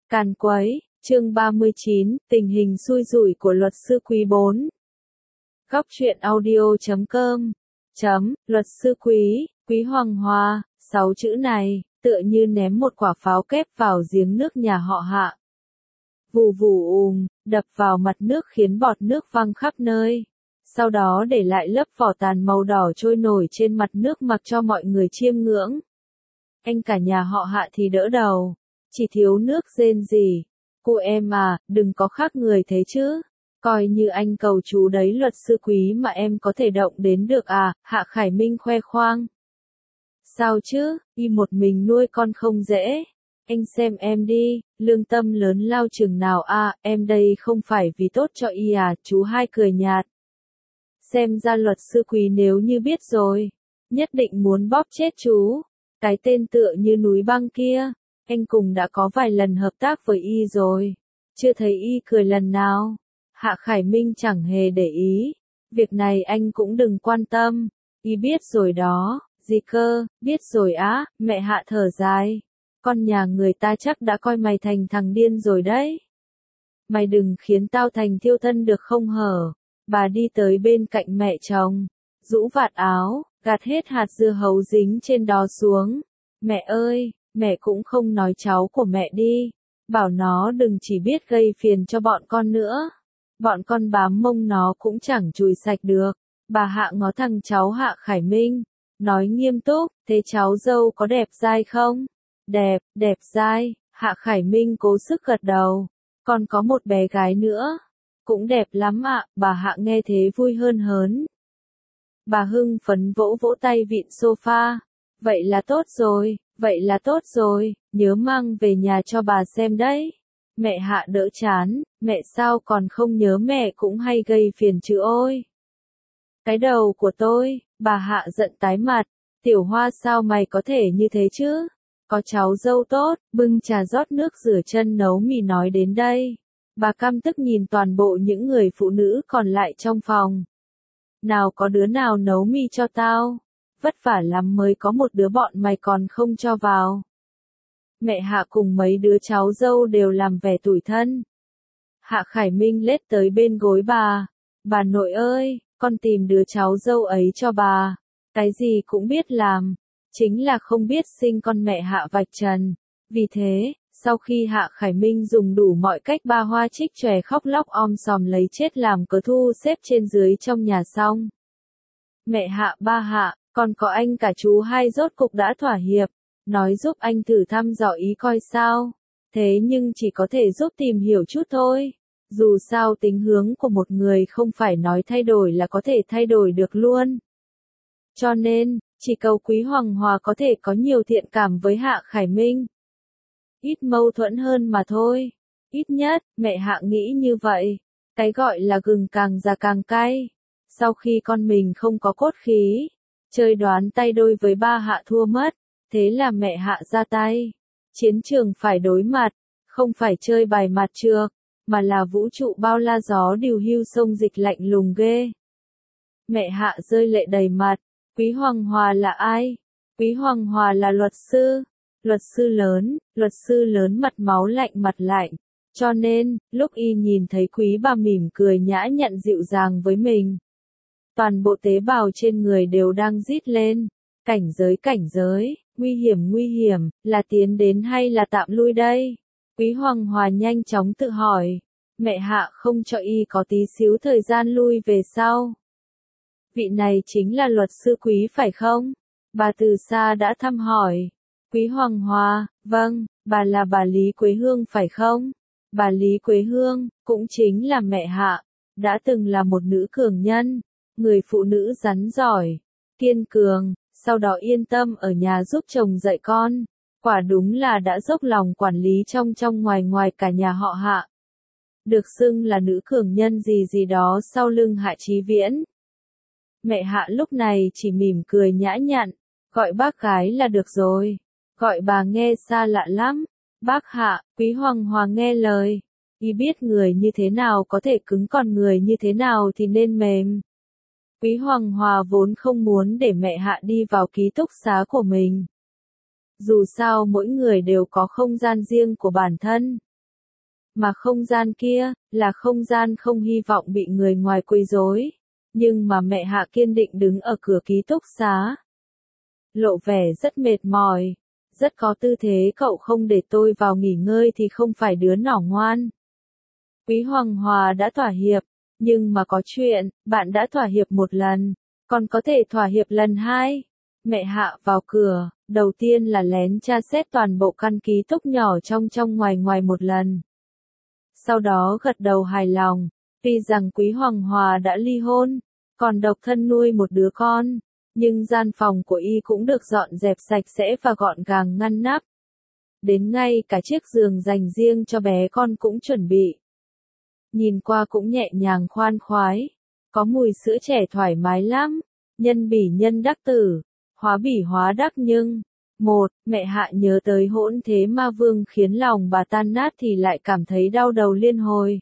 Càn quấy, chương 39, tình hình xui rủi của luật sư quý 4. Góc truyện audio.com Luật sư Quý Hoàng Hoa, 6 chữ này, tựa như ném một quả pháo kép vào giếng nước nhà họ Hạ. Vù vù đập vào mặt nước khiến bọt nước văng khắp nơi. Sau đó để lại lớp vỏ tàn màu đỏ trôi nổi trên mặt nước mặc cho mọi người chiêm ngưỡng. Anh cả nhà họ Hạ thì đỡ đầu, chỉ thiếu nước rên rỉ. Cô em à, đừng có khác người thế chứ. Coi như anh cầu chú đấy luật sư Quý mà em có thể động đến được à, Hạ Khải Minh khoe khoang. Sao chứ, y một mình nuôi con không dễ. Anh xem em đi, lương tâm lớn lao chừng nào à, em đây không phải vì tốt cho y à, chú hai cười nhạt. Xem ra luật sư Quý nếu như biết rồi, nhất định muốn bóp chết chú. Cái tên tựa như núi băng kia, anh cùng đã có vài lần hợp tác với y rồi, chưa thấy y cười lần nào. Hạ Khải Minh chẳng hề để ý, việc này anh cũng đừng quan tâm, y biết rồi đó. Gì cơ, biết rồi á, mẹ Hạ thở dài. Con nhà người ta chắc đã coi mày thành thằng điên rồi đấy. Mày đừng khiến tao thành thiêu thân được không hở. Bà đi tới bên cạnh mẹ chồng, rũ vạt áo, gạt hết hạt dưa hấu dính trên đó xuống. Mẹ ơi, mẹ cũng không nói cháu của mẹ đi. Bảo nó đừng chỉ biết gây phiền cho bọn con nữa. Bọn con bám mông nó cũng chẳng chùi sạch được. Bà Hạ ngó thằng cháu Hạ Khải Minh, nói nghiêm túc, thế cháu dâu có đẹp dai không? Đẹp dai, Hạ Khải Minh cố sức gật đầu. Còn có một bé gái nữa. Cũng đẹp lắm ạ, bà Hạ nghe thế vui hơn hớn. Bà hưng phấn vỗ vỗ tay vịn sofa. Vậy là tốt rồi, nhớ mang về nhà cho bà xem đấy. Mẹ Hạ đỡ chán, mẹ sao còn không nhớ, mẹ cũng hay gây phiền chứ ôi. Cái đầu của tôi, bà Hạ giận tái mặt. Tiểu Hoa sao mày có thể như thế chứ? Có cháu dâu tốt, bưng trà rót nước rửa chân nấu mì nói đến đây. Bà căm tức nhìn toàn bộ những người phụ nữ còn lại trong phòng. Nào có đứa nào nấu mì cho tao? Vất vả lắm mới có một đứa, bọn mày còn không cho vào. Mẹ Hạ cùng mấy đứa cháu dâu đều làm vẻ tủi thân. Hạ Khải Minh lết tới bên gối bà. Bà nội ơi, con tìm đứa cháu dâu ấy cho bà. Cái gì cũng biết làm. Chính là không biết sinh con, mẹ Hạ vạch trần. Vì thế, sau khi Hạ Khải Minh dùng đủ mọi cách ba hoa trích chòe khóc lóc om sòm lấy chết làm cớ thu xếp trên dưới trong nhà xong. Mẹ Hạ, ba Hạ, còn có anh cả chú hai rốt cục đã thỏa hiệp, nói giúp anh thử thăm dò ý coi sao. Thế nhưng chỉ có thể giúp tìm hiểu chút thôi. Dù sao tính hướng của một người không phải nói thay đổi là có thể thay đổi được luôn. Cho nên, chỉ cầu Quý Hoàng Hoa có thể có nhiều thiện cảm với Hạ Khải Minh. Ít mâu thuẫn hơn mà thôi. Ít nhất, mẹ Hạ nghĩ như vậy. Cái gọi là gừng càng già càng cay. Sau khi con mình không có cốt khí, chơi đoán tay đôi với ba Hạ thua mất. Thế là mẹ Hạ ra tay. Chiến trường phải đối mặt, không phải chơi bài mặt trược, mà là vũ trụ bao la gió điều hưu sông dịch lạnh lùng ghê. Mẹ Hạ rơi lệ đầy mặt. Quý Hoàng Hoa là ai? Quý Hoàng Hoa là luật sư lớn mặt máu lạnh mặt lạnh. Cho nên, lúc y nhìn thấy quý bà mỉm cười nhã nhặn dịu dàng với mình, toàn bộ tế bào trên người đều đang rít lên. Cảnh giới, nguy hiểm, là tiến đến hay là tạm lui đây? Quý Hoàng Hoa nhanh chóng tự hỏi. Mẹ Hạ không cho y có tí xíu thời gian lui về sau. Vị này chính là luật sư Quý phải không? Bà từ xa đã thăm hỏi. Quý Hoàng Hoa, vâng, bà là bà Lý Quế Hương phải không? Bà Lý Quế Hương, cũng chính là mẹ Hạ, đã từng là một nữ cường nhân, người phụ nữ rắn giỏi, kiên cường, sau đó yên tâm ở nhà giúp chồng dạy con. Quả đúng là đã dốc lòng quản lý trong ngoài cả nhà họ Hạ. Được xưng là nữ cường nhân gì đó sau lưng Hạ Chí Viễn. Mẹ Hạ lúc này chỉ mỉm cười nhã nhặn, gọi bác gái là được rồi. Gọi bà nghe xa lạ lắm. Bác Hạ, Quý Hoàng Hoa nghe lời. Y biết người như thế nào có thể cứng, còn người như thế nào thì nên mềm. Quý Hoàng Hoa vốn không muốn để mẹ Hạ đi vào ký túc xá của mình. Dù sao mỗi người đều có không gian riêng của bản thân. Mà không gian kia, là không gian không hy vọng bị người ngoài quấy rối. Nhưng mà mẹ Hạ kiên định đứng ở cửa ký túc xá. Lộ vẻ rất mệt mỏi. Rất có tư thế cậu không để tôi vào nghỉ ngơi thì không phải đứa nhỏ ngoan. Quý Hoàng Hòa đã thỏa hiệp. Nhưng mà có chuyện, bạn đã thỏa hiệp một lần. Còn có thể thỏa hiệp lần hai. Mẹ Hạ vào cửa, đầu tiên là lén tra xét toàn bộ căn ký túc nhỏ trong ngoài ngoài một lần. Sau đó gật đầu hài lòng, tuy rằng Quý Hoàng Hòa đã ly hôn, còn độc thân nuôi một đứa con, nhưng gian phòng của y cũng được dọn dẹp sạch sẽ và gọn gàng ngăn nắp. Đến ngay cả chiếc giường dành riêng cho bé con cũng chuẩn bị. Nhìn qua cũng nhẹ nhàng khoan khoái, có mùi sữa trẻ thoải mái lắm, nhân bỉ nhân đắc tử, hóa bỉ hóa đắc nhưng. Mẹ Hạ nhớ tới hỗn thế ma vương khiến lòng bà tan nát thì lại cảm thấy đau đầu liên hồi.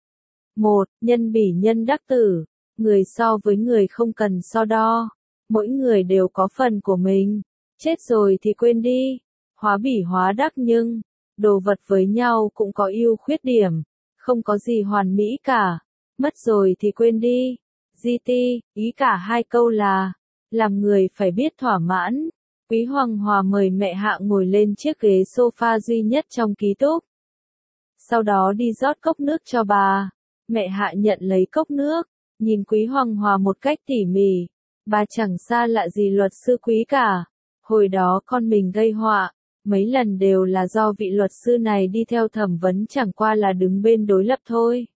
Nhân bỉ nhân đắc tử, người so với người không cần so đo, mỗi người đều có phần của mình, chết rồi thì quên đi, hóa bỉ hóa đắc nhưng, đồ vật với nhau cũng có ưu khuyết điểm, không có gì hoàn mỹ cả, mất rồi thì quên đi, ý cả hai câu là, làm người phải biết thỏa mãn. Quý Hoàng Hòa mời mẹ Hạ ngồi lên chiếc ghế sofa duy nhất trong ký túc. Sau đó đi rót cốc nước cho bà. Mẹ Hạ nhận lấy cốc nước, nhìn Quý Hoàng Hòa một cách tỉ mỉ. Bà chẳng xa lạ gì luật sư Quý cả. Hồi đó con mình gây họa, mấy lần đều là do vị luật sư này đi theo thẩm vấn chẳng qua là đứng bên đối lập thôi.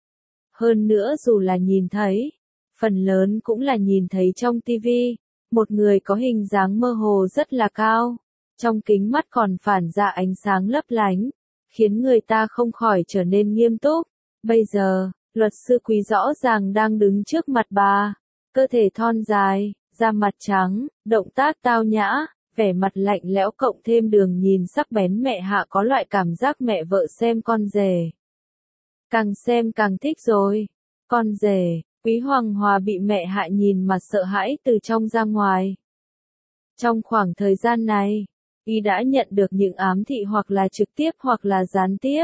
Hơn nữa dù là nhìn thấy, phần lớn cũng là nhìn thấy trong tivi. Một người có hình dáng mơ hồ rất là cao, trong kính mắt còn phản ra ánh sáng lấp lánh, khiến người ta không khỏi trở nên nghiêm túc. Bây giờ, luật sư Quý rõ ràng đang đứng trước mặt bà, cơ thể thon dài, da mặt trắng, động tác tao nhã, vẻ mặt lạnh lẽo cộng thêm đường nhìn sắc bén mẹ Hạ có loại cảm giác mẹ vợ xem con rể. Càng xem càng thích rồi, con rể. Quý Hoàng Hòa bị mẹ Hạ nhìn mà sợ hãi từ trong ra ngoài. Trong khoảng thời gian này, y đã nhận được những ám thị hoặc là trực tiếp hoặc là gián tiếp.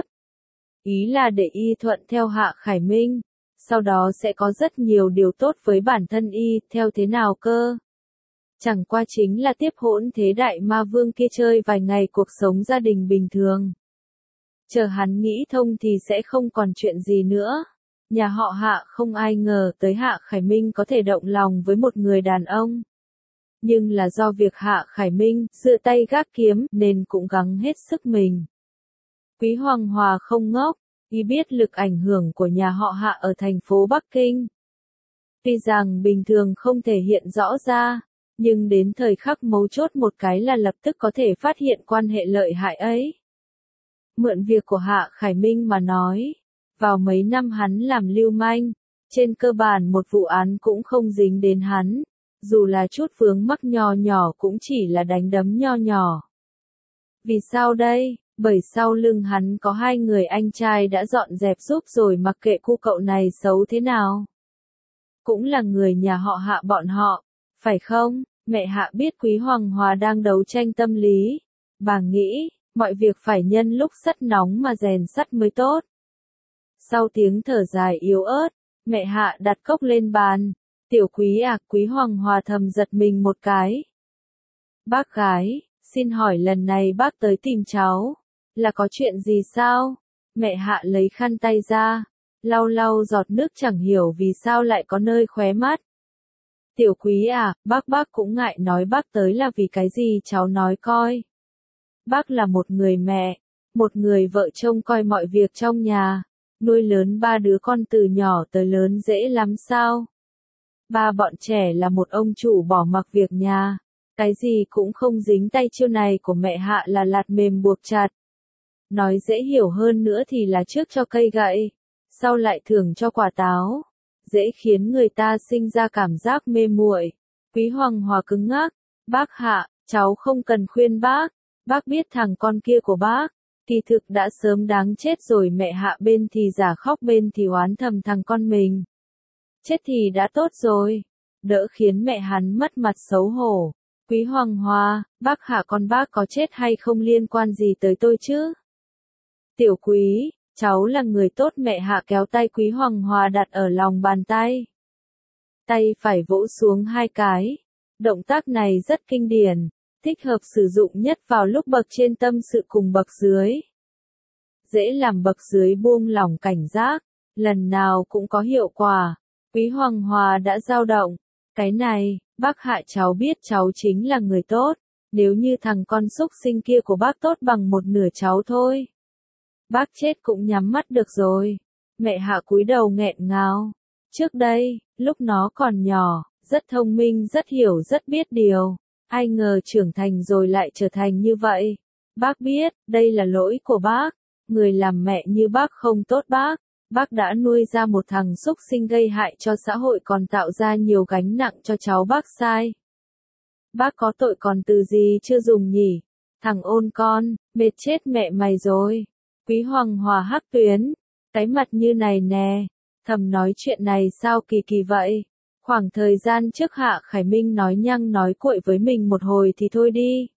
Ý là để y thuận theo Hạ Khải Minh, sau đó sẽ có rất nhiều điều tốt với bản thân y, theo thế nào cơ? Chẳng qua chính là tiếp hỗn thế đại ma vương kia chơi vài ngày cuộc sống gia đình bình thường. Chờ hắn nghĩ thông thì sẽ không còn chuyện gì nữa. Nhà họ Hạ không ai ngờ tới Hạ Khải Minh có thể động lòng với một người đàn ông. Nhưng là do việc Hạ Khải Minh dựa tay gác kiếm nên cũng gắng hết sức mình. Quý Hoàng Hòa không ngốc, y biết lực ảnh hưởng của nhà họ Hạ ở thành phố Bắc Kinh. Tuy rằng bình thường không thể hiện rõ ra, nhưng đến thời khắc mấu chốt một cái là lập tức có thể phát hiện quan hệ lợi hại ấy. Mượn việc của Hạ Khải Minh mà nói. Vào mấy năm hắn làm lưu manh, trên cơ bản một vụ án cũng không dính đến hắn, dù là chút vướng mắc nho nhỏ cũng chỉ là đánh đấm nho nhỏ. Vì sao đây? Bởi sau lưng hắn có hai người anh trai đã dọn dẹp giúp rồi mặc kệ cu cậu này xấu thế nào. Cũng là người nhà họ Hạ bọn họ, phải không? Mẹ Hạ biết Quý Hoàng Hòa đang đấu tranh tâm lý. Bà nghĩ, mọi việc phải nhân lúc sắt nóng mà rèn sắt mới tốt. Sau tiếng thở dài yếu ớt, mẹ Hạ đặt cốc lên bàn. Tiểu Quý à, Quý Hoàng Hòa thầm giật mình một cái. Bác gái, xin hỏi lần này bác tới tìm cháu, là có chuyện gì sao? Mẹ Hạ lấy khăn tay ra, lau lau giọt nước chẳng hiểu vì sao lại có nơi khóe mắt. Tiểu Quý à, bác cũng ngại nói bác tới là vì cái gì cháu nói coi. Bác là một người mẹ, một người vợ trông coi mọi việc trong nhà. Nuôi lớn ba đứa con từ nhỏ tới lớn dễ lắm sao? Ba bọn trẻ là một ông chủ bỏ mặc việc nhà. Cái gì cũng không dính tay chiêu này của mẹ Hạ là lạt mềm buộc chặt. Nói dễ hiểu hơn nữa thì là trước cho cây gậy, sau lại thưởng cho quả táo. Dễ khiến người ta sinh ra cảm giác mê muội. Quý Hoàng Hòa cứng ngắc. Bác Hạ, cháu không cần khuyên bác. Bác biết thằng con kia của bác. Kỳ thực đã sớm đáng chết rồi. Mẹ Hạ bên thì giả khóc bên thì oán thầm thằng con mình. Chết thì đã tốt rồi. Đỡ khiến mẹ hắn mất mặt xấu hổ. Quý Hoàng Hòa, bác Hạ con bác có chết hay không liên quan gì tới tôi chứ? Tiểu Quý, Cháu là người tốt. Mẹ Hạ kéo tay Quý Hoàng Hòa đặt ở lòng bàn tay. Tay phải vỗ xuống 2 cái. Động tác này rất kinh điển, thích hợp sử dụng nhất vào lúc bậc trên tâm sự cùng bậc dưới. Dễ làm bậc dưới buông lỏng cảnh giác, lần nào cũng có hiệu quả. Quý Hoàng Hòa đã dao động. Cái này, bác Hạ cháu biết cháu chính là người tốt, nếu như thằng con súc sinh kia của bác tốt bằng một nửa cháu thôi, bác chết cũng nhắm mắt được rồi. Mẹ Hạ cúi đầu nghẹn ngào. Trước đây, lúc nó còn nhỏ, rất thông minh, rất hiểu, rất biết điều. Ai ngờ trưởng thành rồi lại trở thành như vậy. Bác biết, đây là lỗi của bác. Người làm mẹ như bác không tốt bác. Bác đã nuôi ra một thằng súc sinh gây hại cho xã hội còn tạo ra nhiều gánh nặng cho cháu bác sai. Bác có tội còn từ gì chưa dùng nhỉ? Thằng ôn con, mệt chết mẹ mày rồi. Quý Hoàng Hòa hắc tuyến. Cái mặt như này nè. Thầm nói chuyện này sao kỳ kỳ vậy? Khoảng thời gian trước Hạ Khải Minh nói nhăng nói cuội với mình một hồi thì thôi đi.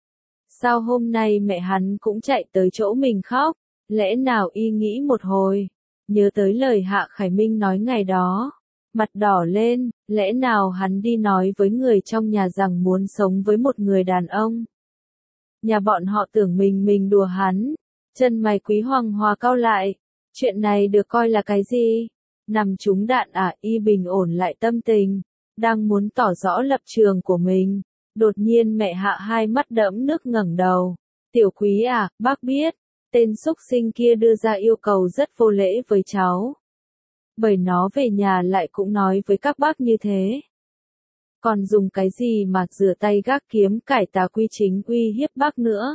Sao hôm nay mẹ hắn cũng chạy tới chỗ mình khóc? Lẽ nào y nghĩ một hồi, nhớ tới lời Hạ Khải Minh nói ngày đó, mặt đỏ lên, lẽ nào hắn đi nói với người trong nhà rằng muốn sống với một người đàn ông? Nhà bọn họ tưởng mình đùa hắn. Chân mày Quý Hoàng Hòa cau lại. Chuyện này được coi là cái gì? Nằm trúng đạn à? Y bình ổn lại tâm tình, đang muốn tỏ rõ lập trường của mình. Đột nhiên mẹ Hạ hai mắt đẫm nước ngẩng đầu. Tiểu Quý à, bác biết, tên súc sinh kia đưa ra yêu cầu rất vô lễ với cháu. Bởi nó về nhà lại cũng nói với các bác như thế. Còn dùng cái gì mà rửa tay gác kiếm cải tà quy chính uy hiếp bác nữa.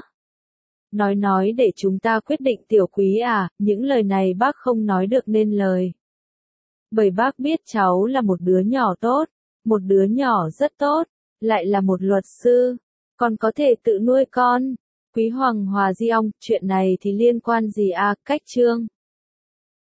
Nói để chúng ta quyết định. Tiểu Quý à, những lời này bác không nói được nên lời. Bởi bác biết cháu là một đứa nhỏ tốt, một đứa nhỏ rất tốt, lại là một luật sư, còn có thể tự nuôi con. Quý Hoàng Hòa di ong, chuyện này thì liên quan gì à? Cách chương